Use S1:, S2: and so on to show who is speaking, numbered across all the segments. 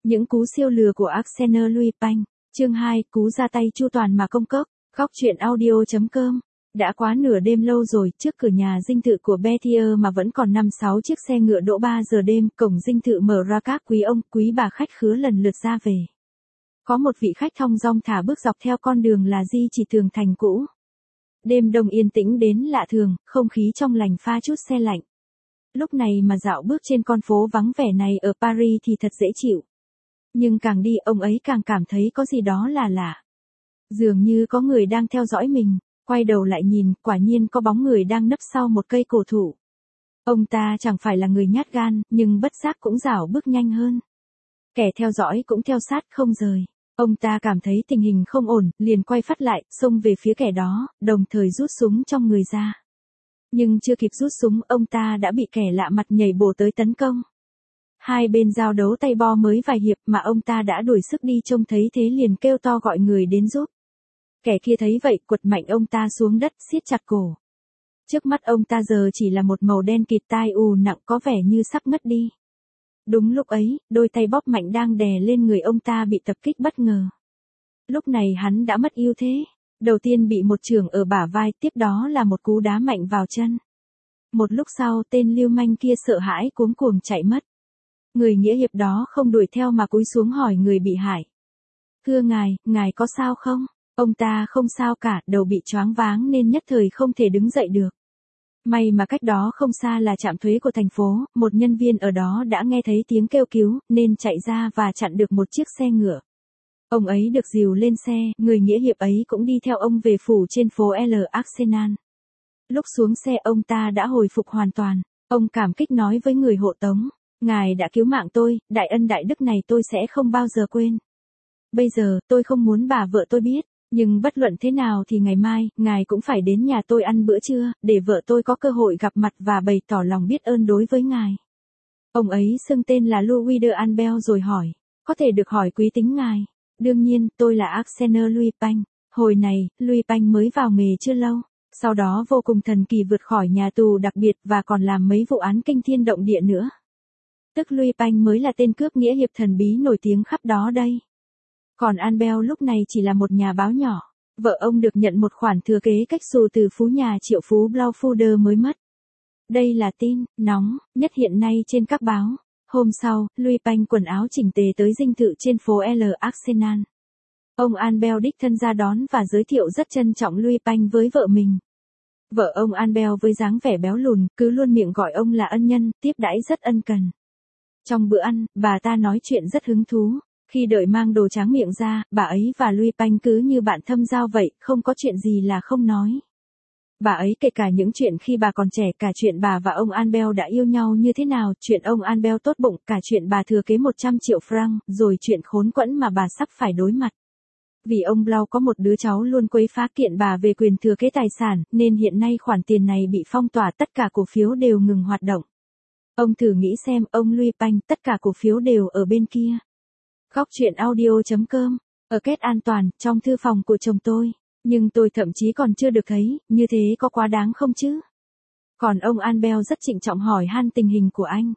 S1: Những cú siêu lừa của Arsène Lupin. Chương 2, cú ra tay chu toàn mà công cốc. Góc truyện audio.com. Đã quá nửa đêm lâu rồi, trước cửa nhà dinh thự của Bettier mà vẫn còn 5-6 chiếc xe ngựa đỗ 3 giờ đêm, cổng dinh thự mở ra, các quý ông, quý bà khách khứa lần lượt ra về. Có một vị khách thong dong thả bước dọc theo con đường là di chỉ tường thành cũ. Đêm đông yên tĩnh đến lạ thường, không khí trong lành pha chút se lạnh. Lúc này mà dạo bước trên con phố vắng vẻ này ở Paris thì thật dễ chịu. Nhưng càng đi ông ấy càng cảm thấy có gì đó là lạ. Dường như có người đang theo dõi mình, quay đầu lại nhìn, quả nhiên có bóng người đang nấp sau một cây cổ thụ. Ông ta chẳng phải là người nhát gan, nhưng bất giác cũng rảo bước nhanh hơn. Kẻ theo dõi cũng theo sát không rời. Ông ta cảm thấy tình hình không ổn, liền quay phát lại, xông về phía kẻ đó, đồng thời rút súng trong người ra. Nhưng chưa kịp rút súng, ông ta đã bị kẻ lạ mặt nhảy bổ tới tấn công. Hai bên giao đấu tay bo mới vài hiệp mà ông ta đã đuổi sức đi, trông thấy thế liền kêu to gọi người đến giúp. Kẻ kia thấy vậy quật mạnh ông ta xuống đất, siết chặt cổ. Trước mắt ông ta giờ chỉ là một màu đen kịt, tai ù nặng, có vẻ như sắp ngất đi. Đúng lúc ấy, đôi tay bóp mạnh đang đè lên người ông ta bị tập kích bất ngờ. Lúc này hắn đã mất ưu thế. Đầu tiên bị một chưởng ở bả vai, tiếp đó là một cú đá mạnh vào chân. Một lúc sau, tên lưu manh kia sợ hãi cuống cuồng chạy mất. Người nghĩa hiệp đó không đuổi theo mà cúi xuống hỏi người bị hại. Thưa ngài có sao không? Ông ta không sao cả, đầu bị choáng váng nên nhất thời không thể đứng dậy được. May mà cách đó không xa là trạm thuế của thành phố, một nhân viên ở đó đã nghe thấy tiếng kêu cứu, nên chạy ra và chặn được một chiếc xe ngựa. Ông ấy được dìu lên xe, người nghĩa hiệp ấy cũng đi theo ông về phủ trên phố L. Arsenal. Lúc xuống xe ông ta đã hồi phục hoàn toàn. Ông cảm kích nói với người hộ tống, ngài đã cứu mạng tôi, đại ân đại đức này tôi sẽ không bao giờ quên. Bây giờ, tôi không muốn bà vợ tôi biết, nhưng bất luận thế nào thì ngày mai, ngài cũng phải đến nhà tôi ăn bữa trưa, để vợ tôi có cơ hội gặp mặt và bày tỏ lòng biết ơn đối với ngài. Ông ấy xưng tên là Louis de Albert rồi hỏi, có thể được hỏi quý tính ngài? Đương nhiên, tôi là Arsène Lupin. Hồi này, Lupin mới vào nghề chưa lâu, sau đó vô cùng thần kỳ vượt khỏi nhà tù đặc biệt và còn làm mấy vụ án kinh thiên động địa nữa. Tức Lupin mới là tên cướp nghĩa hiệp thần bí nổi tiếng khắp đó đây. Còn Albert lúc này chỉ là một nhà báo nhỏ. Vợ ông được nhận một khoản thừa kế cách xù từ phú nhà triệu phú Blaufuder mới mất. Đây là tin nóng nhất hiện nay trên các báo. Hôm sau, Lupin quần áo chỉnh tề tới dinh thự trên phố L. Arsenal. Ông Albert đích thân ra đón và giới thiệu rất trân trọng Lupin với vợ mình. Vợ ông Albert với dáng vẻ béo lùn, cứ luôn miệng gọi ông là ân nhân, tiếp đãi rất ân cần. Trong bữa ăn, bà ta nói chuyện rất hứng thú. Khi đợi mang đồ tráng miệng ra, bà ấy và Lupin cứ như bạn thâm giao vậy, không có chuyện gì là không nói. Bà ấy kể cả những chuyện khi bà còn trẻ, cả chuyện bà và ông Albert đã yêu nhau như thế nào, chuyện ông Albert tốt bụng, cả chuyện bà thừa kế 100 triệu franc, rồi chuyện khốn quẫn mà bà sắp phải đối mặt. Vì ông Blau có một đứa cháu luôn quấy phá kiện bà về quyền thừa kế tài sản, nên hiện nay khoản tiền này bị phong tỏa, tất cả cổ phiếu đều ngừng hoạt động. Ông thử nghĩ xem, ông Lupin, tất cả cổ phiếu đều ở bên kia. Góc truyện audio.com. Ở kết an toàn, trong thư phòng của chồng tôi. Nhưng tôi thậm chí còn chưa được thấy, như thế có quá đáng không chứ? Còn ông Albert rất trịnh trọng hỏi han tình hình của anh.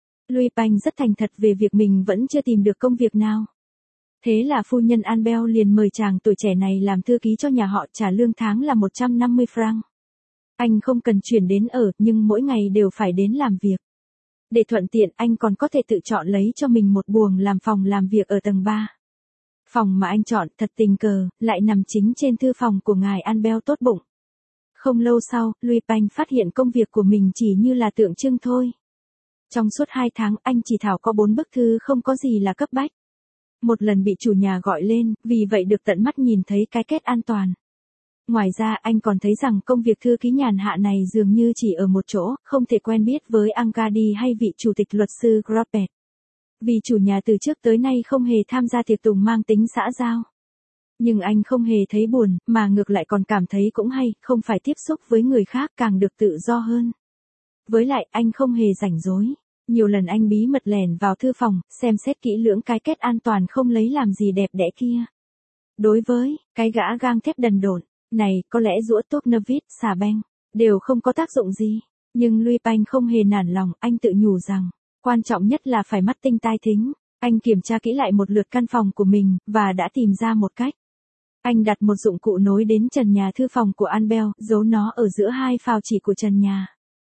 S1: Lupin rất thành thật về việc mình vẫn chưa tìm được công việc nào. Thế là phu nhân Albert liền mời chàng tuổi trẻ này làm thư ký cho nhà họ, trả lương tháng là 150 franc. Anh không cần chuyển đến ở, nhưng mỗi ngày đều phải đến làm việc. Để thuận tiện, anh còn có thể tự chọn lấy cho mình một buồng làm phòng làm việc ở tầng 3. Phòng mà anh chọn, thật tình cờ, lại nằm chính trên thư phòng của ngài Albert tốt bụng. Không lâu sau, Lupin phát hiện công việc của mình chỉ như là tượng trưng thôi. Trong suốt 2 tháng, anh chỉ thảo có 4 bức thư không có gì là cấp bách. Một lần bị chủ nhà gọi lên, vì vậy được tận mắt nhìn thấy cái kết an toàn. Ngoài ra, anh còn thấy rằng công việc thư ký nhàn hạ này dường như chỉ ở một chỗ, không thể quen biết với Angadi hay vị chủ tịch luật sư Groppet. Vì chủ nhà từ trước tới nay không hề tham gia tiệc tùng mang tính xã giao. Nhưng anh không hề thấy buồn, mà ngược lại còn cảm thấy cũng hay, không phải tiếp xúc với người khác, càng được tự do hơn. Với lại, anh không hề rảnh rỗi. Nhiều lần anh bí mật lẻn vào thư phòng, xem xét kỹ lưỡng cái kết an toàn không lấy làm gì đẹp đẽ kia. Đối với cái gã gang thép đần độn này, có lẽ giũa Tocnovit, xà beng đều không có tác dụng gì. Nhưng Lupin không hề nản lòng, anh tự nhủ rằng, quan trọng nhất là phải mắt tinh tai thính. Anh kiểm tra kỹ lại một lượt căn phòng của mình, và đã tìm ra một cách. Anh đặt một dụng cụ nối đến trần nhà thư phòng của Annabelle, giấu nó ở giữa hai phào chỉ của trần nhà.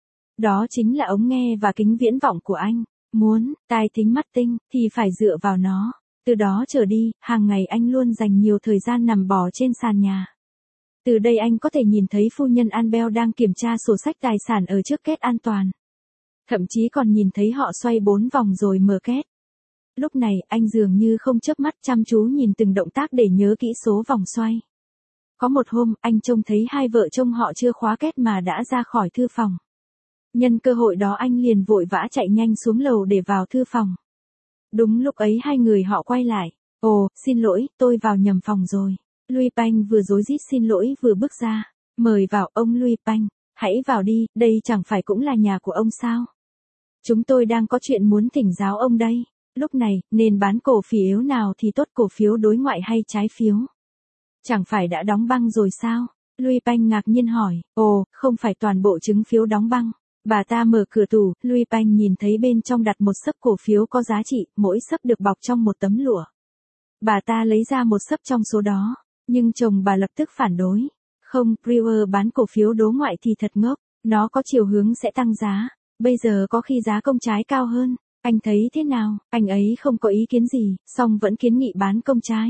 S1: Đó chính là ống nghe và kính viễn vọng của anh. Muốn tai thính mắt tinh, thì phải dựa vào nó. Từ đó trở đi, hàng ngày anh luôn dành nhiều thời gian nằm bò trên sàn nhà. Từ đây anh có thể nhìn thấy phu nhân Annabelle đang kiểm tra sổ sách tài sản ở trước két an toàn. Thậm chí còn nhìn thấy họ xoay 4 vòng rồi mở két. Lúc này, anh dường như không chớp mắt chăm chú nhìn từng động tác để nhớ kỹ số vòng xoay. Có một hôm, anh trông thấy hai vợ chồng họ chưa khóa két mà đã ra khỏi thư phòng. Nhân cơ hội đó anh liền vội vã chạy nhanh xuống lầu để vào thư phòng. Đúng lúc ấy hai người họ quay lại. Ồ, xin lỗi, tôi vào nhầm phòng rồi. Louis Panh vừa rối rít xin lỗi vừa bước ra. Mời vào ông Louis Panh, hãy vào đi, đây chẳng phải cũng là nhà của ông sao? Chúng tôi đang có chuyện muốn thỉnh giáo ông đây. Lúc này, nên bán cổ phiếu nào thì tốt, cổ phiếu đối ngoại hay trái phiếu? Chẳng phải đã đóng băng rồi sao? Louis Panh ngạc nhiên hỏi. Ồ, không phải toàn bộ chứng phiếu đóng băng. Bà ta mở cửa tủ, Louis Panh nhìn thấy bên trong đặt một xấp cổ phiếu có giá trị, mỗi xấp được bọc trong một tấm lụa. Bà ta lấy ra một xấp trong số đó, nhưng chồng bà lập tức phản đối. Không, Brewer bán cổ phiếu đối ngoại thì thật ngốc, nó có chiều hướng sẽ tăng giá, bây giờ có khi giá công trái cao hơn. Anh thấy thế nào? Anh ấy không có ý kiến gì, song vẫn kiến nghị bán công trái.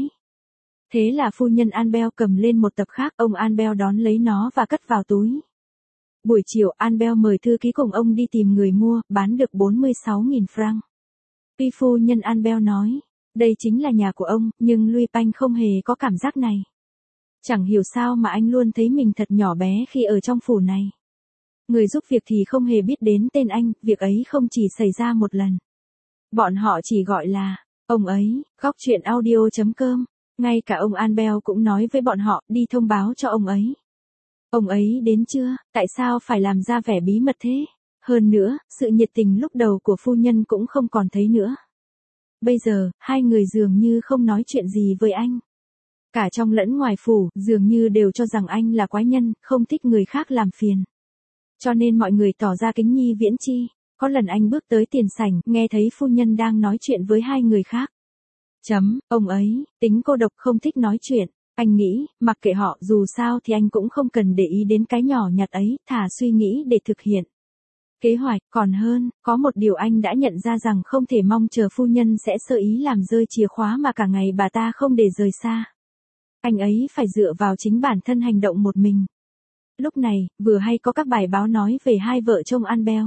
S1: Thế là phu nhân Annabelle cầm lên một tập khác, ông Annabelle đón lấy nó và cất vào túi. Buổi chiều, Annabelle mời thư ký cùng ông đi tìm người mua, bán được 46.000 franc. Tuy phu nhân Annabelle nói, đây chính là nhà của ông, nhưng Louis Panh không hề có cảm giác này. Chẳng hiểu sao mà anh luôn thấy mình thật nhỏ bé khi ở trong phủ này. Người giúp việc thì không hề biết đến tên anh, việc ấy không chỉ xảy ra một lần. Bọn họ chỉ gọi là, ông ấy, góc chuyện audio.com. Ngay cả ông Annabelle cũng nói với bọn họ, đi thông báo cho ông ấy. Ông ấy đến chưa, tại sao phải làm ra vẻ bí mật thế? Hơn nữa, sự nhiệt tình lúc đầu của phu nhân cũng không còn thấy nữa. Bây giờ, hai người dường như không nói chuyện gì với anh. Cả trong lẫn ngoài phủ, dường như đều cho rằng anh là quái nhân, không thích người khác làm phiền. Cho nên mọi người tỏ ra kính nhi viễn chi. Có lần anh bước tới tiền sảnh, nghe thấy phu nhân đang nói chuyện với hai người khác. Ông ấy, tính cô độc không thích nói chuyện. Anh nghĩ, mặc kệ họ, dù sao thì anh cũng không cần để ý đến cái nhỏ nhặt ấy, thà suy nghĩ để thực hiện kế hoạch. Còn hơn, có một điều anh đã nhận ra rằng không thể mong chờ phu nhân sẽ sơ ý làm rơi chìa khóa mà cả ngày bà ta không để rời xa. Anh ấy phải dựa vào chính bản thân hành động một mình. Lúc này, vừa hay có các bài báo nói về hai vợ chồng Annabelle.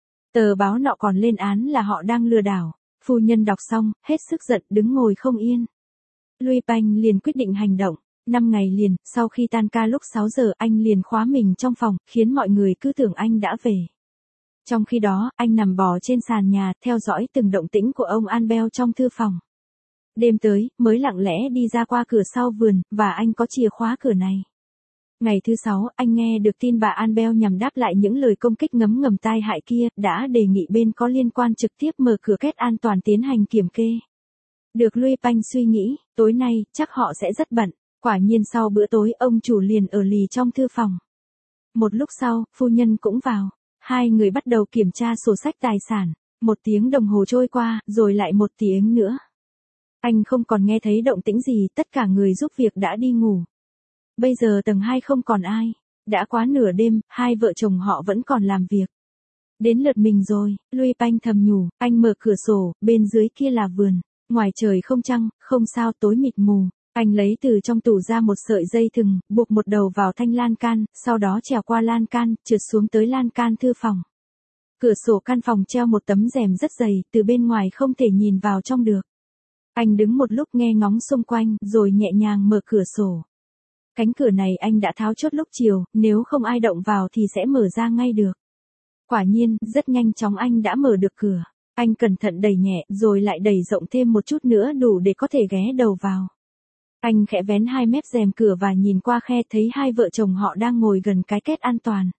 S1: Tờ báo nọ còn lên án là họ đang lừa đảo. Phu nhân đọc xong, hết sức giận, đứng ngồi không yên. Louis Panh liền quyết định hành động. 5 ngày liền, sau khi tan ca lúc 6 giờ, anh liền khóa mình trong phòng, khiến mọi người cứ tưởng anh đã về. Trong khi đó, anh nằm bò trên sàn nhà, theo dõi từng động tĩnh của ông Annabelle trong thư phòng. Đêm tới, mới lặng lẽ đi ra qua cửa sau vườn, và anh có chìa khóa cửa này. Ngày thứ 6, anh nghe được tin bà Annabelle nhằm đáp lại những lời công kích ngấm ngầm tai hại kia, đã đề nghị bên có liên quan trực tiếp mở cửa két an toàn tiến hành kiểm kê. Được Louis Panh suy nghĩ, tối nay, chắc họ sẽ rất bận. Quả nhiên sau bữa tối, ông chủ liền ở lì trong thư phòng. Một lúc sau, phu nhân cũng vào. Hai người bắt đầu kiểm tra sổ sách tài sản. 1 tiếng đồng hồ trôi qua, rồi lại 1 tiếng nữa. Anh không còn nghe thấy động tĩnh gì, tất cả người giúp việc đã đi ngủ. Bây giờ tầng 2 không còn ai. Đã quá nửa đêm, hai vợ chồng họ vẫn còn làm việc. Đến lượt mình rồi, Louis Panh thầm nhủ, anh mở cửa sổ, bên dưới kia là vườn. Ngoài trời không trăng, không sao, tối mịt mù. Anh lấy từ trong tủ ra một sợi dây thừng, buộc một đầu vào thanh lan can, sau đó trèo qua lan can, trượt xuống tới lan can thư phòng. Cửa sổ căn phòng treo một tấm rèm rất dày, từ bên ngoài không thể nhìn vào trong được. Anh đứng một lúc nghe ngóng xung quanh, rồi nhẹ nhàng mở cửa sổ. Cánh cửa này anh đã tháo chốt lúc chiều, nếu không ai động vào thì sẽ mở ra ngay được. Quả nhiên, rất nhanh chóng anh đã mở được cửa. Anh cẩn thận đẩy nhẹ, rồi lại đẩy rộng thêm một chút nữa đủ để có thể ghé đầu vào. Anh khẽ vén 2 mép rèm cửa và nhìn qua khe, thấy hai vợ chồng họ đang ngồi gần cái két an toàn.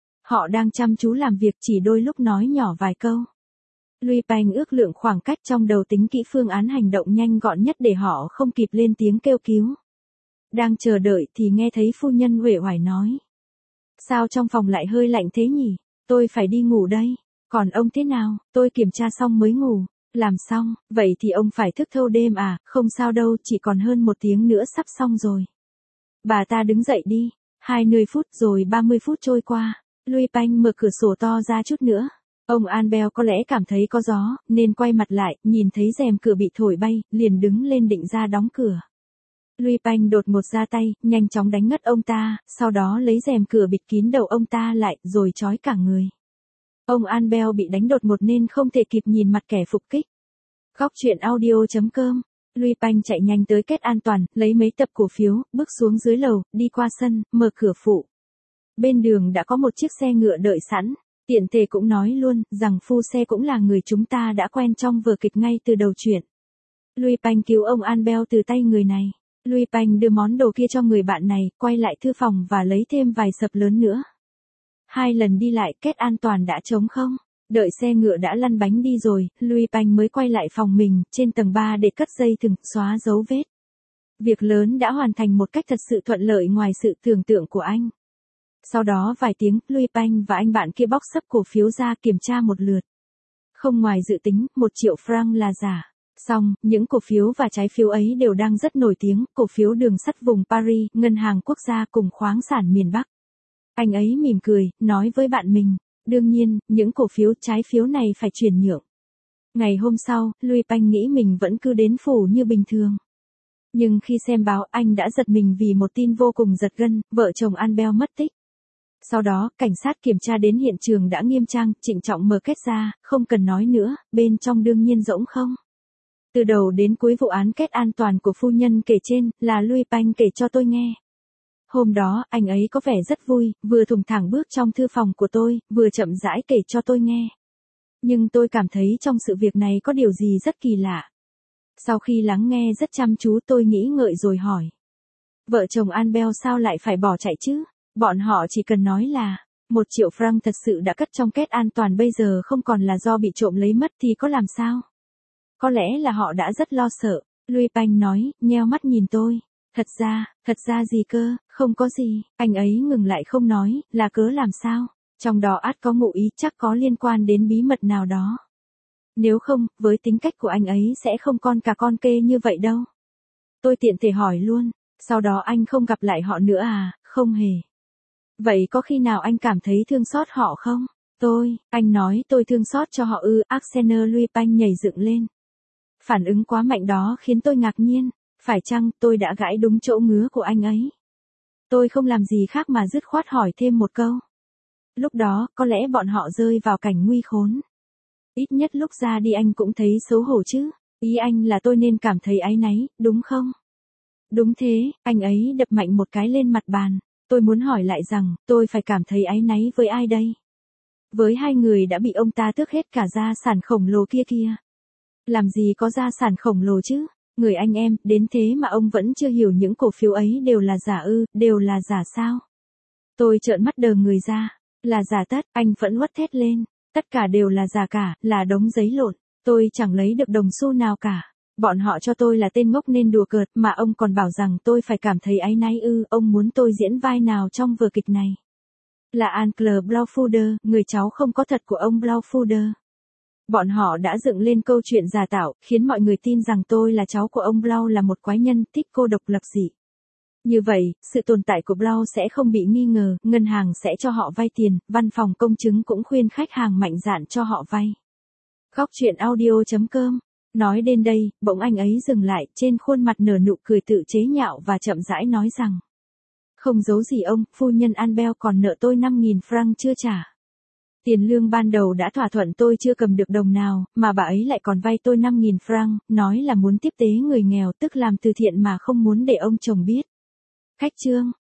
S1: Họ đang chăm chú làm việc, chỉ đôi lúc nói nhỏ vài câu. Louis Panh ước lượng khoảng cách trong đầu, tính kỹ phương án hành động nhanh gọn nhất để họ không kịp lên tiếng kêu cứu. Đang chờ đợi thì nghe thấy phu nhân uể oải nói. Sao trong phòng lại hơi lạnh thế nhỉ? Tôi phải đi ngủ đây. Còn ông thế nào? Tôi kiểm tra xong mới ngủ. Làm xong, vậy thì ông phải thức thâu đêm à, không sao đâu, chỉ còn hơn 1 tiếng nữa sắp xong rồi. Bà ta đứng dậy đi, 20 phút rồi 30 phút trôi qua, Louis Panh mở cửa sổ to ra chút nữa. Ông Albert có lẽ cảm thấy có gió, nên quay mặt lại, nhìn thấy rèm cửa bị thổi bay, liền đứng lên định ra đóng cửa. Louis Panh đột ngột ra tay, nhanh chóng đánh ngất ông ta, sau đó lấy rèm cửa bịt kín đầu ông ta lại, rồi trói cả người. Ông Albert bị đánh đột ngột nên không thể kịp nhìn mặt kẻ phục kích. Góc truyện audio.com. Louis Panh chạy nhanh tới kết an toàn, lấy mấy tập cổ phiếu, bước xuống dưới lầu, đi qua sân, mở cửa phụ. Bên đường đã có một chiếc xe ngựa đợi sẵn. Tiện thể cũng nói luôn, rằng phu xe cũng là người chúng ta đã quen trong vở kịch ngay từ đầu chuyện. Louis Panh cứu ông Albert từ tay người này. Louis Panh đưa món đồ kia cho người bạn này, quay lại thư phòng và lấy thêm vài sập lớn nữa. 2 lần đi lại, kết an toàn đã trống không. Đợi xe ngựa đã lăn bánh đi rồi, Louis Panh mới quay lại phòng mình, trên tầng 3 để cất dây thừng, xóa dấu vết. Việc lớn đã hoàn thành một cách thật sự thuận lợi ngoài sự tưởng tượng của anh. Sau đó vài tiếng, Louis Panh và anh bạn kia bóc xấp cổ phiếu ra kiểm tra một lượt. Không ngoài dự tính, 1 triệu franc là giả. Xong, những cổ phiếu và trái phiếu ấy đều đang rất nổi tiếng, cổ phiếu đường sắt vùng Paris, ngân hàng quốc gia cùng khoáng sản miền Bắc. Anh ấy mỉm cười, nói với bạn mình, đương nhiên, những cổ phiếu trái phiếu này phải chuyển nhượng. Ngày hôm sau, Louis Panh nghĩ mình vẫn cứ đến phủ như bình thường. Nhưng khi xem báo, anh đã giật mình vì một tin vô cùng giật gân, vợ chồng Albert mất tích. Sau đó, cảnh sát kiểm tra đến hiện trường đã nghiêm trang, trịnh trọng mở kết ra, không cần nói nữa, bên trong đương nhiên rỗng không. Từ đầu đến cuối vụ án kết an toàn của phu nhân kể trên, là Louis Panh kể cho tôi nghe. Hôm đó, anh ấy có vẻ rất vui, vừa thùng thẳng bước trong thư phòng của tôi, vừa chậm rãi kể cho tôi nghe. Nhưng tôi cảm thấy trong sự việc này có điều gì rất kỳ lạ. Sau khi lắng nghe rất chăm chú tôi nghĩ ngợi rồi hỏi. Vợ chồng Albert sao lại phải bỏ chạy chứ? Bọn họ chỉ cần nói là, 1 triệu franc thật sự đã cất trong kết an toàn bây giờ không còn là do bị trộm lấy mất thì có làm sao? Có lẽ là họ đã rất lo sợ. Louis Panh nói, nheo mắt nhìn tôi. Thật ra gì cơ, không có gì. Anh ấy ngừng lại không nói, là cớ làm sao? Trong đó ắt có ngụ ý, chắc có liên quan đến bí mật nào đó. Nếu không, với tính cách của anh ấy sẽ không con cả con kê như vậy đâu. Tôi tiện thể hỏi luôn, sau đó anh không gặp lại họ nữa à? Không hề. Vậy có khi nào anh cảm thấy thương xót họ không? Anh nói tôi thương xót cho họ ư? Arsène Louis Panh nhảy dựng lên. Phản ứng quá mạnh đó khiến tôi ngạc nhiên. Phải chăng tôi đã gãi đúng chỗ ngứa của anh ấy? Tôi không làm gì khác mà dứt khoát hỏi thêm một câu. Lúc đó, có lẽ bọn họ rơi vào cảnh nguy khốn. Ít nhất lúc ra đi anh cũng thấy xấu hổ chứ. Ý anh là tôi nên cảm thấy áy náy, đúng không? Đúng thế, anh ấy đập mạnh một cái lên mặt bàn. Tôi muốn hỏi lại rằng, tôi phải cảm thấy áy náy với ai đây? Với 2 người đã bị ông ta tước hết cả gia sản khổng lồ kia. Làm gì có gia sản khổng lồ chứ? Người anh em, đến thế mà ông vẫn chưa hiểu những cổ phiếu ấy đều là giả ư, đều là giả sao? Tôi trợn mắt đờ người ra. Là giả tất, anh vẫn uất thét lên. Tất cả đều là giả cả, là đống giấy lộn. Tôi chẳng lấy được đồng xu nào cả. Bọn họ cho tôi là tên ngốc nên đùa cợt, mà ông còn bảo rằng tôi phải cảm thấy áy náy ư? Ông muốn tôi diễn vai nào trong vở kịch này? Là Ancle Blaufuder, người cháu không có thật của ông Blaufuder. Bọn họ đã dựng lên câu chuyện giả tạo, khiến mọi người tin rằng tôi là cháu của ông Blau là một quái nhân, thích cô độc lập dị. Như vậy, sự tồn tại của Blau sẽ không bị nghi ngờ, ngân hàng sẽ cho họ vay tiền, văn phòng công chứng cũng khuyên khách hàng mạnh dạn cho họ vay. Góc truyện audio.com. Nói đến đây, bỗng anh ấy dừng lại, trên khuôn mặt nở nụ cười tự chế nhạo và chậm rãi nói rằng. Không giấu gì ông, phu nhân Albert còn nợ tôi 5.000 franc chưa trả. Tiền lương ban đầu đã thỏa thuận tôi chưa cầm được đồng nào, mà bà ấy lại còn vay tôi 5.000 franc, nói là muốn tiếp tế người nghèo tức làm từ thiện mà không muốn để ông chồng biết. Khách trương,